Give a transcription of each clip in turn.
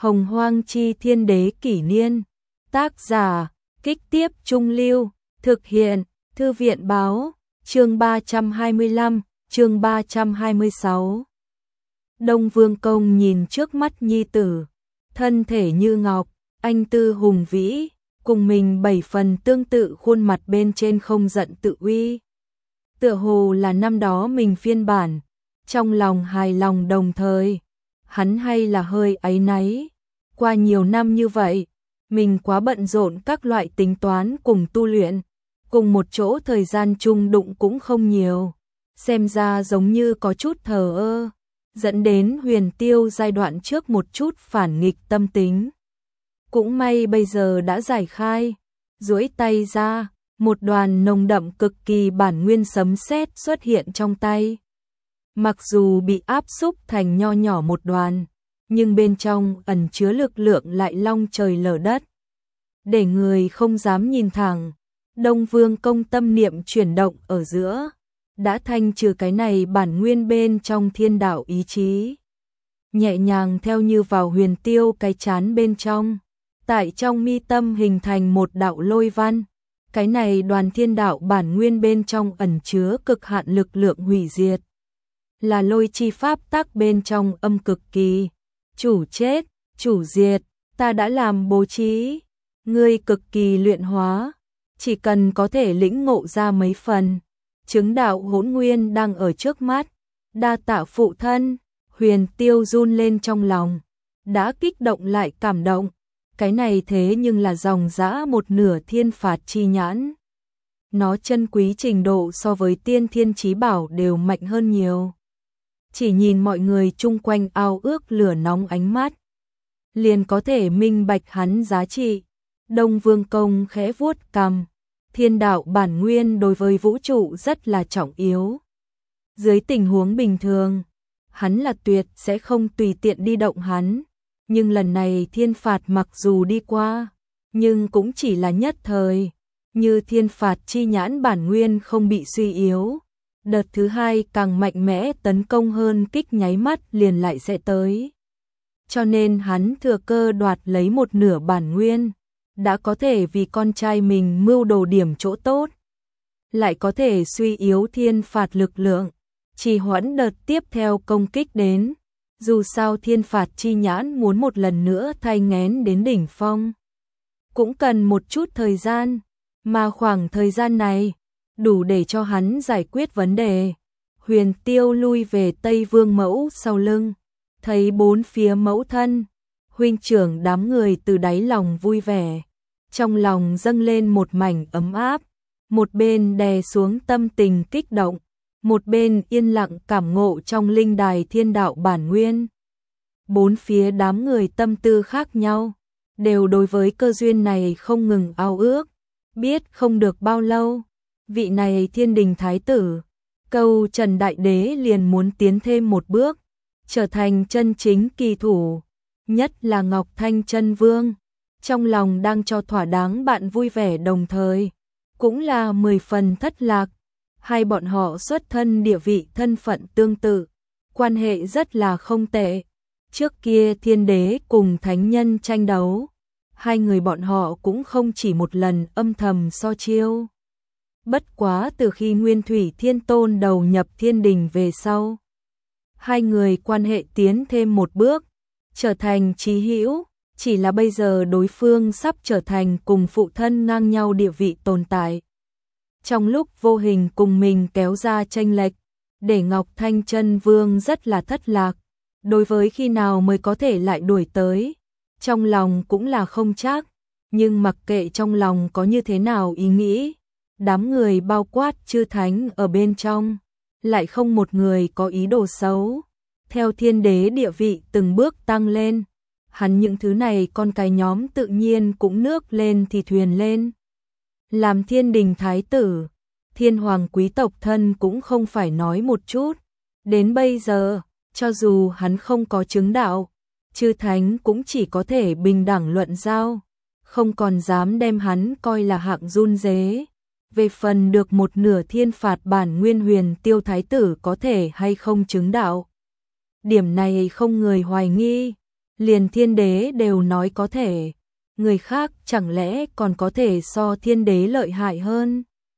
Hồng Hoang Chi Thiên Đế Kỷ Niên. Tác giả, Kích Tiếp Trung Lưu. Thực hiện, Thư viện Báo. Chương 325, chương 326. Đông Vương Công nhìn trước mắt nhi tử, thân thể như ngọc, anh tư hùng vĩ, cùng mình 7 phần tương tự, khuôn mặt bên trên không giận tự uy. Tựa hồ là năm đó mình phiên bản, trong lòng hài lòng đồng thời, hắn hay là hơi áy náy. Qua nhiều năm như vậy, mình quá bận rộn các loại tính toán cùng tu luyện, cùng một chỗ thời gian chung đụng cũng không nhiều, xem ra giống như có chút thờ ơ, dẫn đến Huyền Tiêu giai đoạn trước một chút phản nghịch tâm tính. Cũng may bây giờ đã giải khai, duỗi tay ra, một đoàn nồng đậm cực kỳ bản nguyên sấm sét xuất hiện trong tay. Mặc dù bị áp xúc thành nho nhỏ một đoàn, nhưng bên trong ẩn chứa lực lượng lại long trời lở đất, để người không dám nhìn thẳng. Đông Vương Công tâm niệm chuyển động ở giữa, đã thanh trừ cái này bản nguyên bên trong thiên đạo ý chí. Nhẹ nhàng theo như vào Huyền Tiêu cái chán bên trong, tại trong mi tâm hình thành một đạo lôi văn. Cái này đoàn thiên đạo bản nguyên bên trong ẩn chứa cực hạn lực lượng hủy diệt, là lôi chi pháp tắc bên trong âm cực kỳ. Chủ chết, chủ diệt, ta đã làm bố trí, ngươi cực kỳ luyện hóa, chỉ cần có thể lĩnh ngộ ra mấy phần, chứng đạo hỗn nguyên đang ở trước mắt. Đa tạ phụ thân. Huyền Tiêu run lên trong lòng, đã kích động lại cảm động. Cái này thế nhưng là dòng dã một nửa thiên phạt chi nhãn. Nó chân quý trình độ so với tiên thiên chí bảo đều mạnh hơn nhiều. Chỉ nhìn mọi người chung quanh ao ước lửa nóng ánh mắt, liền có thể minh bạch hắn giá trị. Đông Vương Công khẽ vuốt cằm, thiên đạo bản nguyên đối với vũ trụ rất là trọng yếu. Dưới tình huống bình thường, hắn là tuyệt sẽ không tùy tiện đi động hắn. Nhưng lần này thiên phạt mặc dù đi qua, nhưng cũng chỉ là nhất thời. Như thiên phạt chi nhãn bản nguyên không bị suy yếu, đợt thứ hai càng mạnh mẽ tấn công hơn kích nháy mắt liền lại sẽ tới. Cho nên hắn thừa cơ đoạt lấy một nửa bản nguyên, đã có thể vì con trai mình mưu đồ điểm chỗ tốt, lại có thể suy yếu thiên phạt lực lượng, trì hoãn đợt tiếp theo công kích đến. Dù sao thiên phạt chi nhãn muốn một lần nữa thay nghén đến đỉnh phong, cũng cần một chút thời gian, mà khoảng thời gian này đủ để cho hắn giải quyết vấn đề. Huyền Tiêu lui về Tây Vương mẫu sau lưng, thấy bốn phía mẫu thân, huynh trưởng đám người từ đáy lòng vui vẻ, trong lòng dâng lên một mảnh ấm áp, một bên đè xuống tâm tình kích động, một bên yên lặng cảm ngộ trong linh đài thiên đạo bản nguyên. Bốn phía đám người tâm tư khác nhau, đều đối với cơ duyên này không ngừng ao ước. Biết không được bao lâu, vị này thiên đình thái tử, Câu Trần Đại Đế liền muốn tiến thêm một bước, trở thành chân chính kỳ thủ, nhất là Ngọc Thanh Chân Vương. Trong lòng đang cho thỏa đáng bạn vui vẻ, đồng thời cũng là 10 phần thất lạc. Hai bọn họ xuất thân địa vị thân phận tương tự, quan hệ rất là không tệ. Trước kia thiên đế cùng thánh nhân tranh đấu, hai người bọn họ cũng không chỉ một lần âm thầm so chiêu. Bất quá từ khi Nguyên Thủy Thiên Tôn đầu nhập thiên đình về sau, hai người quan hệ tiến thêm một bước, trở thành chí hữu. Chỉ là bây giờ đối phương sắp trở thành cùng phụ thân ngang nhau địa vị tồn tại, trong lúc vô hình cùng mình kéo ra chênh lệch, để Ngọc Thanh Chân Vương rất là thất lạc. Đối với khi nào mới có thể lại đuổi tới, trong lòng cũng là không chắc, nhưng mặc kệ trong lòng có như thế nào ý nghĩ, đám người bao quát chư thánh ở bên trong, lại không một người có ý đồ xấu. Theo thiên đế địa vị từng bước tăng lên, hắn những thứ này con cái nhóm tự nhiên cũng nước lên thì thuyền lên. Làm thiên đình thái tử, thiên hoàng quý tộc thân cũng không phải nói một chút. Đến bây giờ, cho dù hắn không có chứng đạo, chư thánh cũng chỉ có thể bình đẳng luận giao, không còn dám đem hắn coi là hạng run rế. Về phần được một nửa thiên phạt bản nguyên, Huyền Tiêu thái tử có thể hay không chứng đạo, điểm này không người hoài nghi. liền thiên đế đều nói có thể, người khác chẳng lẽ còn có thể so thiên đế lợi hại hơn.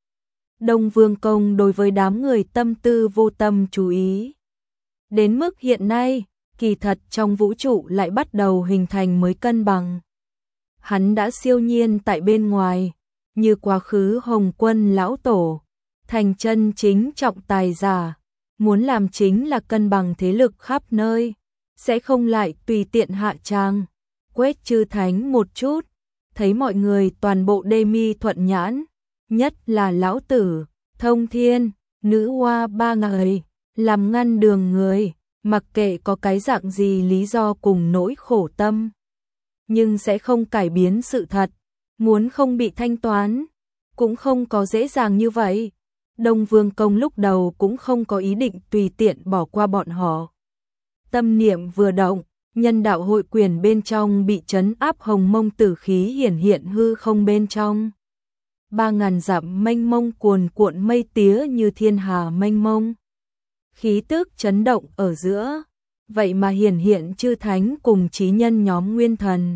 Đông Vương Công đối với đám người tâm tư vô tâm chú ý. Đến mức hiện nay, kỳ thật trong vũ trụ lại bắt đầu hình thành mới cân bằng. Hắn đã siêu nhiên tại bên ngoài, như quá khứ Hồng Quân lão tổ, thành chân chính trọng tài giả, muốn làm chính là cân bằng thế lực khắp nơi, sẽ không lại tùy tiện hạ trang, quét chư thánh một chút, thấy mọi người toàn bộ đê mi thuận nhãn, nhất là lão tử, thông thiên, nữ hoa ba người, làm ngăn đường người, mặc kệ có cái dạng gì lý do cùng nỗi khổ tâm, nhưng sẽ không cải biến sự thật, muốn không bị thanh toán, cũng không có dễ dàng như vậy. Đông Vương Công lúc đầu cũng không có ý định tùy tiện bỏ qua bọn họ. Tâm niệm vừa động, nhân đạo hội quyền bên trong bị trấn áp hồng mông tử khí hiển hiện hư không bên trong. 3.000 dặm mênh mông cuồn cuộn mây tía như thiên hà mênh mông. Khí tức chấn động ở giữa, vậy mà hiển hiện chư thánh cùng chí nhân nhóm nguyên thần.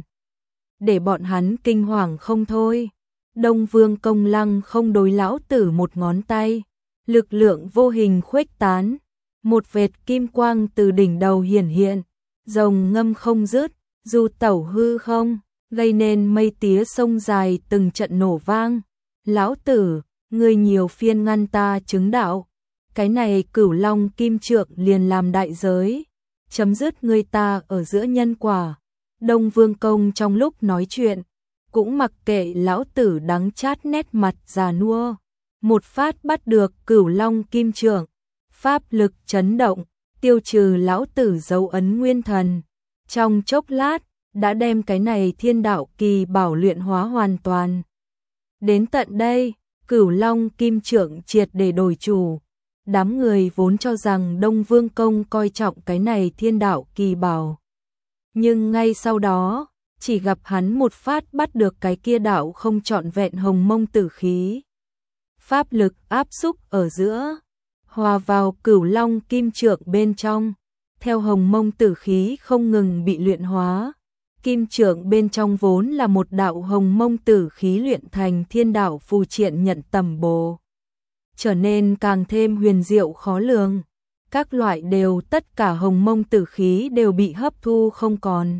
Để bọn hắn kinh hoàng không thôi. Đông Vương Công lăng không đối lão tử một ngón tay, lực lượng vô hình khuếch tán, một vệt kim quang từ đỉnh đầu hiển hiện, rồng ngâm không dứt, du tẩu hư không, gây nên mây tía sông dài từng trận nổ vang. Lão tử, ngươi nhiều phiên ngăn ta chứng đạo, cái này Cửu Long Kim Trượng liền làm đại giới, chấm dứt ngươi ta ở giữa nhân quả. Đông Vương Công trong lúc nói chuyện, cũng mặc kệ lão tử đắng chát nét mặt già nua, một phát bắt được Cửu Long Kim Trượng, pháp lực chấn động, tiêu trừ lão tử dấu ấn nguyên thần. Trong chốc lát, đã đem cái này thiên đạo kỳ bảo luyện hóa hoàn toàn. Đến tận đây, Cửu Long Kim Trượng triệt để đổi chủ. Đám người vốn cho rằng Đông Vương Công coi trọng cái này thiên đạo kỳ bảo. Nhưng ngay sau đó, chỉ gặp hắn một phát bắt được cái kia đạo không trọn vẹn hồng mông tử khí. Pháp lực áp xúc ở giữa, hòa vào Cửu Long Kim Trượng bên trong, theo hồng mông tử khí không ngừng bị luyện hóa. Kim Trượng bên trong vốn là một đạo hồng mông tử khí luyện thành thiên đạo phù triện nhận tầm bồ, trở nên càng thêm huyền diệu khó lường. Các loại đều tất cả hồng mông tử khí đều bị hấp thu không còn.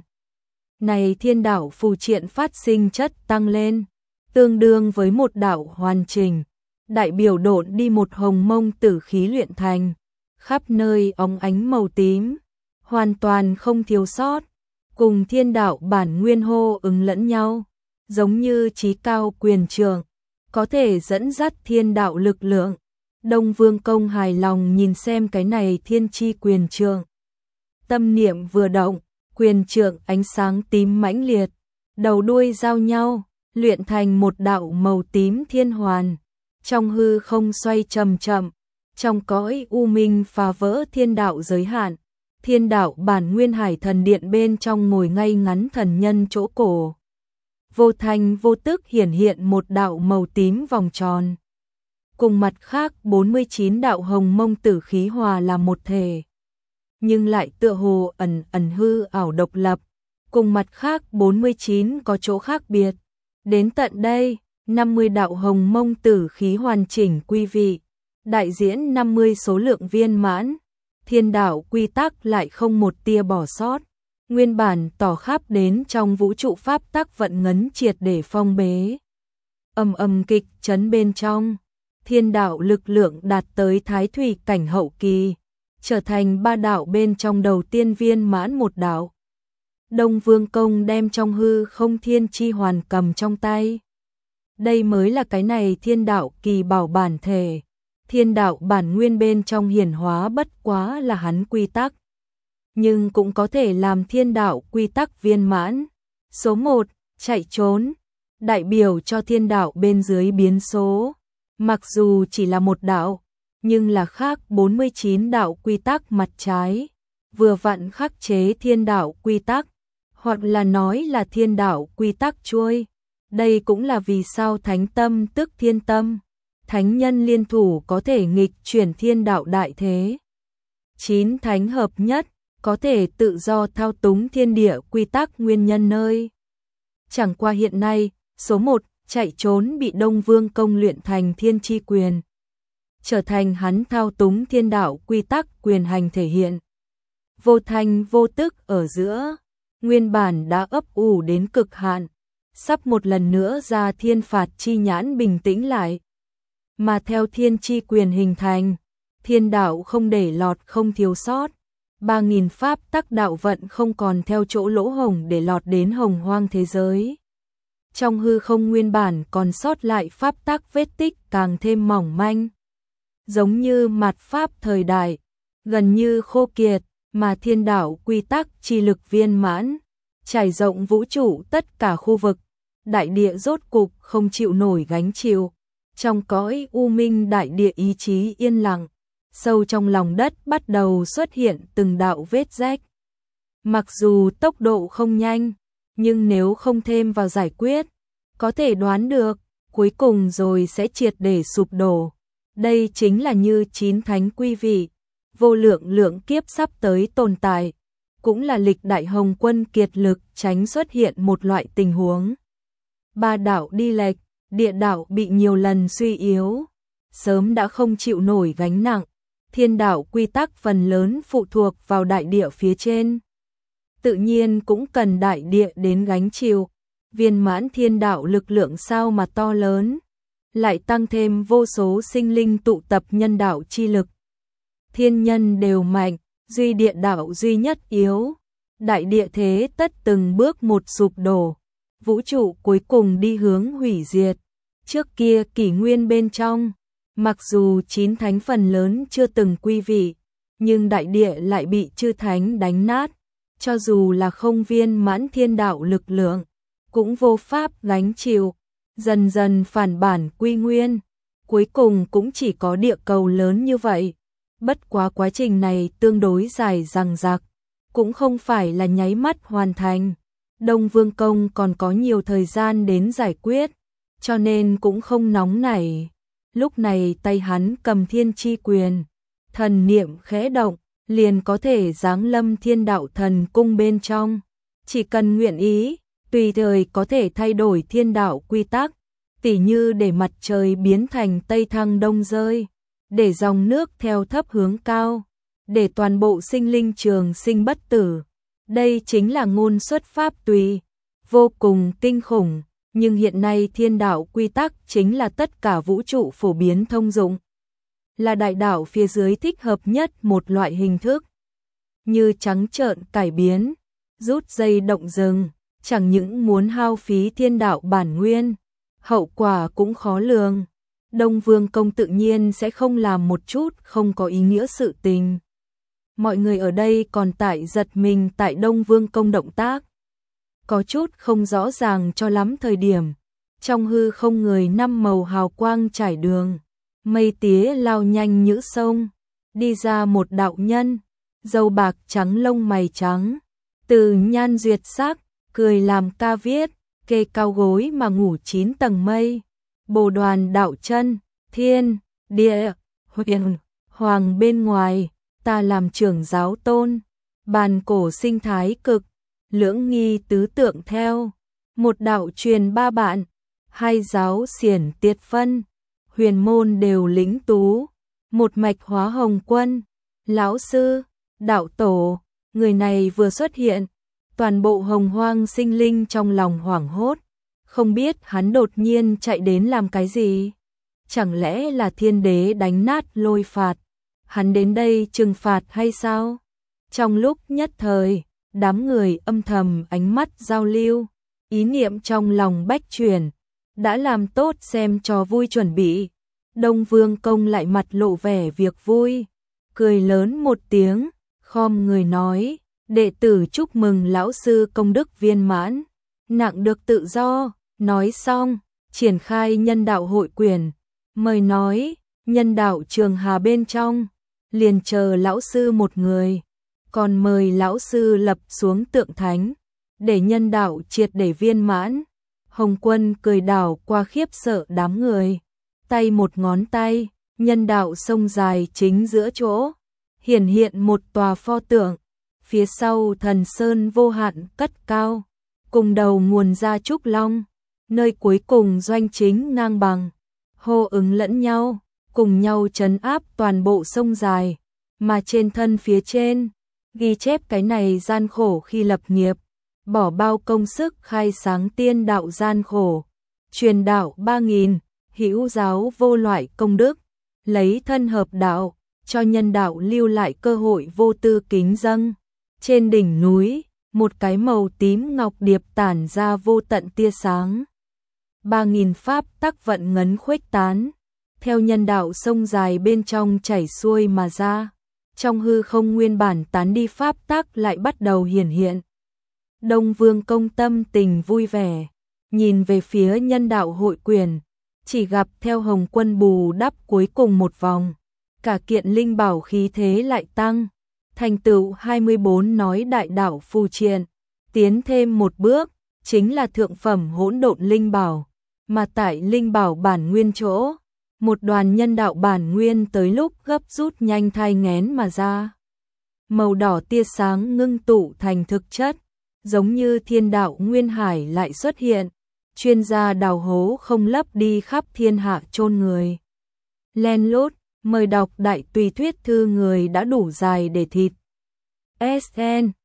Này thiên đạo phù triện phát sinh chất tăng lên, tương đương với một đạo hoàn chỉnh, đại biểu độn đi một hồng mông tử khí luyện thành, khắp nơi óng ánh màu tím, hoàn toàn không thiếu sót, cùng thiên đạo bản nguyên hô ứng lẫn nhau, giống như chí cao quyền trượng, có thể dẫn dắt thiên đạo lực lượng. Đông Vương Công hài lòng nhìn xem cái này thiên chi quyền trượng. Tâm niệm vừa động, quyền trượng ánh sáng tím mãnh liệt, đầu đuôi giao nhau, luyện thành một đạo màu tím thiên hoàn. Trong hư không xoay chậm chậm, trong cõi u minh phá vỡ thiên đạo giới hạn. Thiên đạo bản nguyên hải thần điện bên trong ngồi ngay ngắn thần nhân chỗ cổ. Vô thành vô tức hiển hiện một đạo màu tím vòng tròn. Cùng mặt khác 49 đạo hồng mông tử khí hòa làm một thể, nhưng lại tựa hồ ẩn ẩn hư ảo độc lập, cùng mặt khác 49 có chỗ khác biệt. Đến tận đây, 50 đạo hồng mông tử khí hoàn chỉnh quy vị, đại diễn 50 số lượng viên mãn, thiên đạo quy tắc lại không một tia bỏ sót, nguyên bản tỏ khắp đến trong vũ trụ pháp tắc vận ngấn triệt để phong bế. Ầm ầm kịch chấn bên trong, thiên đạo lực lượng đạt tới thái thủy cảnh hậu kỳ, trở thành 3 đạo bên trong đầu tiên viên mãn một đạo. Đông Vương Công đem trong hư không thiên chi hoàn cầm trong tay. Đây mới là cái này thiên đạo kỳ bảo bản thể. Thiên đạo bản nguyên bên trong hiển hóa bất quá là hắn quy tắc, nhưng cũng có thể làm thiên đạo quy tắc viên mãn. Số 1, chạy trốn, đại biểu cho thiên đạo bên dưới biến số. Mặc dù chỉ là một đạo, nhưng là khác 49 đạo quy tắc mặt trái, vừa vặn khắc chế thiên đạo quy tắc, hoặc là nói là thiên đạo quy tắc chuôi. Đây cũng là vì sao thánh tâm tức thiên tâm, thánh nhân liên thủ có thể nghịch chuyển thiên đạo đại thế. 9 thánh hợp nhất, có thể tự do thao túng thiên địa quy tắc nguyên nhân nơi. Chẳng qua hiện nay, số 1 chạy trốn bị Đông Vương Công luyện thành thiên chi quyền, trở thành hắn thao túng thiên đạo quy tắc quyền hành thể hiện. Vô thanh vô tức ở giữa, nguyên bản đã ấp ủ đến cực hạn, sắp một lần nữa ra thiên phạt chi nhãn bình tĩnh lại. Mà theo thiên chi quyền hình thành, thiên đạo không để lọt không thiếu sót, 3.000 pháp tắc đạo vận không còn theo chỗ lỗ hổng để lọt đến hồng hoang thế giới. Trong hư không nguyên bản còn sót lại pháp tắc vết tích càng thêm mỏng manh, giống như mạt pháp thời đại, gần như khô kiệt, mà thiên đạo quy tắc chi lực viên mãn, trải rộng vũ trụ tất cả khu vực, đại địa rốt cục không chịu nổi gánh chịu. Trong cõi u minh đại địa ý chí yên lặng, sâu trong lòng đất bắt đầu xuất hiện từng đạo vết rách. Mặc dù tốc độ không nhanh, nhưng nếu không thêm vào giải quyết, có thể đoán được, cuối cùng rồi sẽ triệt để sụp đổ. Đây chính là như 9 thánh quy vị, vô lượng lượng kiếp sắp tới tồn tại, cũng là lịch đại hồng quân kiệt lực tránh xuất hiện một loại tình huống. Ba đạo đi lệch, địa đạo bị nhiều lần suy yếu, sớm đã không chịu nổi gánh nặng, thiên đạo quy tắc phần lớn phụ thuộc vào đại địa phía trên. Tự nhiên cũng cần đại địa đến gánh chịu, viên mãn thiên đạo lực lượng sao mà to lớn, lại tăng thêm vô số sinh linh tụ tập nhân đạo chi lực. Thiên nhân đều mạnh, duy địa đạo duy nhất yếu, đại địa thế tất từng bước một sụp đổ, vũ trụ cuối cùng đi hướng hủy diệt. Trước kia kỷ nguyên bên trong, mặc dù 9 thánh phần lớn chưa từng quy vị, nhưng đại địa lại bị chư thánh đánh nát, cho dù là không viên mãn thiên đạo lực lượng, cũng vô pháp gánh chịu, dần dần phản bản quy nguyên, cuối cùng cũng chỉ có địa cầu lớn như vậy. Bất quá quá trình này tương đối dài dằng dặc, cũng không phải là nháy mắt hoàn thành. Đông Vương Công còn có nhiều thời gian đến giải quyết, cho nên cũng không nóng nảy. Lúc này tay hắn cầm thiên chi quyền, thần niệm khẽ động, liền có thể giáng lâm thiên đạo thần cung bên trong. Chỉ cần nguyện ý, tùy thời có thể thay đổi thiên đạo quy tắc, tỉ như để mặt trời biến thành tây thăng đông rơi, để dòng nước theo thấp hướng cao, để toàn bộ sinh linh trường sinh bất tử. Đây chính là ngôn xuất pháp tùy, vô cùng kinh khủng, nhưng hiện nay thiên đạo quy tắc chính là tất cả vũ trụ phổ biến thông dụng, là đại đạo phía dưới thích hợp nhất một loại hình thức. Như trắng trợn cải biến, rút dây động rừng, chẳng những muốn hao phí thiên đạo bản nguyên, hậu quả cũng khó lường. Đông Vương Công tự nhiên sẽ không làm một chút không có ý nghĩa sự tình. Mọi người ở đây còn tại giật mình tại Đông Vương Công động tác, có chút không rõ ràng cho lắm thời điểm. Trong hư không người 5 màu hào quang trải đường, mây tía lao nhanh như sông, đi ra một đạo nhân, râu bạc trắng lông mày trắng, từ nhan duyệt sắc, cười làm ca viết, kê cao gối mà ngủ 9 tầng mây. Bồ Đoàn đạo chân, thiên, địa, huyền, hoàng bên ngoài, ta làm trưởng giáo tôn, bàn cổ sinh thái cực, lưỡng nghi tứ tượng theo, một đạo truyền 3 bạn, hai giáo xiển tiệt phân, huyền môn đều lĩnh tú, một mạch hóa hồng quân, lão sư, đạo tổ. Người này vừa xuất hiện, toàn bộ hồng hoang sinh linh trong lòng hoảng hốt, không biết hắn đột nhiên chạy đến làm cái gì. Chẳng lẽ là thiên đế đánh nát lôi phạt, hắn đến đây trừng phạt hay sao? Trong lúc nhất thời, đám người âm thầm ánh mắt giao lưu, ý niệm trong lòng bách chuyển, đã làm tốt xem trò vui chuẩn bị. Đông Vương Công lại mặt lộ vẻ việc vui, cười lớn một tiếng, khom người nói, đệ tử chúc mừng lão sư công đức viên mãn, nặng được tự do. Nói xong, triển khai nhân đạo hội quyền, mời nói, nhân đạo trường hà bên trong, liền chờ lão sư một người, còn mời lão sư lập xuống tượng thánh, để nhân đạo triệt để viên mãn. Hồng Quân cười đảo qua khiếp sợ đám người, tay một ngón tay, nhân đạo sông dài chính giữa chỗ, hiển hiện một tòa pho tượng, phía sau thần sơn vô hạn cất cao, cùng đầu nguồn ra trúc long, nơi cuối cùng doanh chính ngang bằng, hô ứng lẫn nhau, cùng nhau trấn áp toàn bộ sông dài, mà trên thân phía trên, ghi chép cái này gian khổ khi lập nghiệp, bỏ bao công sức khai sáng tiên đạo gian khổ, truyền đạo 3000, hữu giáo vô loại công đức, lấy thân hợp đạo, cho nhân đạo lưu lại cơ hội vô tư kính dâng. Trên đỉnh núi, một cái màu tím ngọc điệp tản ra vô tận tia sáng. 3000 pháp tắc vận ngấn khuếch tán, theo nhân đạo sông dài bên trong chảy xuôi mà ra. Trong hư không nguyên bản tán đi pháp tắc lại bắt đầu hiển hiện. Đông Vương Công tâm tình vui vẻ, nhìn về phía nhân đạo hội quyền, chỉ gặp theo Hồng Quân bù đắp cuối cùng một vòng, cả kiện linh bảo khí thế lại tăng, thành tựu 24 nói đại đạo phù triện, tiến thêm một bước, chính là thượng phẩm hỗn độn linh bảo, mà tại linh bảo bản nguyên chỗ, một đoàn nhân đạo bản nguyên tới lúc gấp rút nhanh thai nghén mà ra. Màu đỏ tia sáng ngưng tụ thành thực chất, giống như thiên đạo nguyên hải lại xuất hiện, chuyên gia đào hố không lấp đi khắp thiên hạ chôn người. Len lút, mời đọc đại tùy thuyết thư người đã đủ dài để thịt. SN